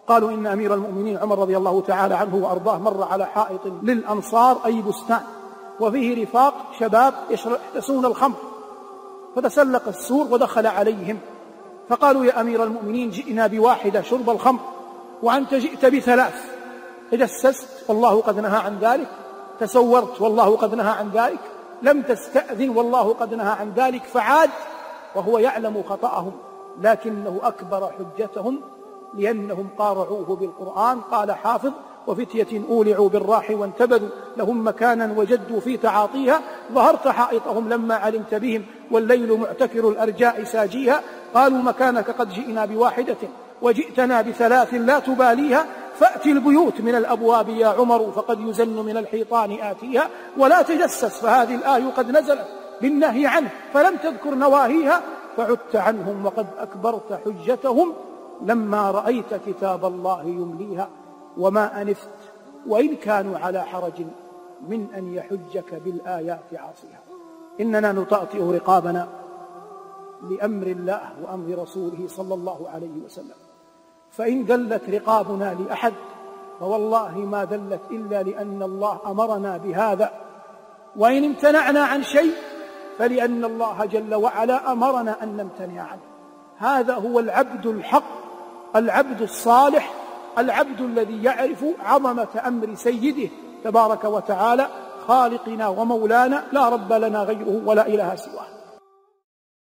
قالوا إن أمير المؤمنين عمر رضي الله تعالى عنه وأرضاه مر على حائط للأنصار أي بستان، وفيه رفاق شباب يشربون الخمر، فتسلق السور ودخل عليهم، فقالوا يا أمير المؤمنين جئنا بواحدة شرب الخمر وأنت جئت بثلاث، تجسست والله قد نهى عن ذلك، تسورت والله قد نهى عن ذلك، لم تستأذن والله قد نهى عن ذلك، فعاد وهو يعلم خطأهم، لكنه أكبر حجتهم لأنهم قارعوه بالقرآن. قال حافظ: وفتية أولعوا بالراح وانتبذوا لهم مكانا وجدوا في تعاطيها، ظهرت حائطهم لما علمت بهم والليل معتكر الأرجاء ساجيها، قالوا مكانك قد جئنا بواحدة وجئتنا بثلاث لا تباليها، فأتي البيوت من الأبواب يا عمر فقد يزن من الحيطان آتيها، ولا تجسس فهذه الآية قد نزلت بالنهي عنه فلم تذكر نواهيها، فعدت عنهم وقد أكبرت حجتهم لما رأيت كتاب الله يمليها، وما أنفت وإن كانوا على حرج من أن يحجك بالآيات عاصيها. إننا نطأطئ رقابنا لأمر الله وأمر رسوله صلى الله عليه وسلم، فإن دلت رقابنا لأحد فوالله ما دلت إلا لأن الله أمرنا بهذا، وإن امتنعنا عن شيء فلأن الله جل وعلا أمرنا أن نمتنع عنه. هذا هو العبد الحق، العبد الصالح، العبد الذي يعرف عظمة أمر سيده تبارك وتعالى خالقنا ومولانا، لا رب لنا غيره ولا إله سواه.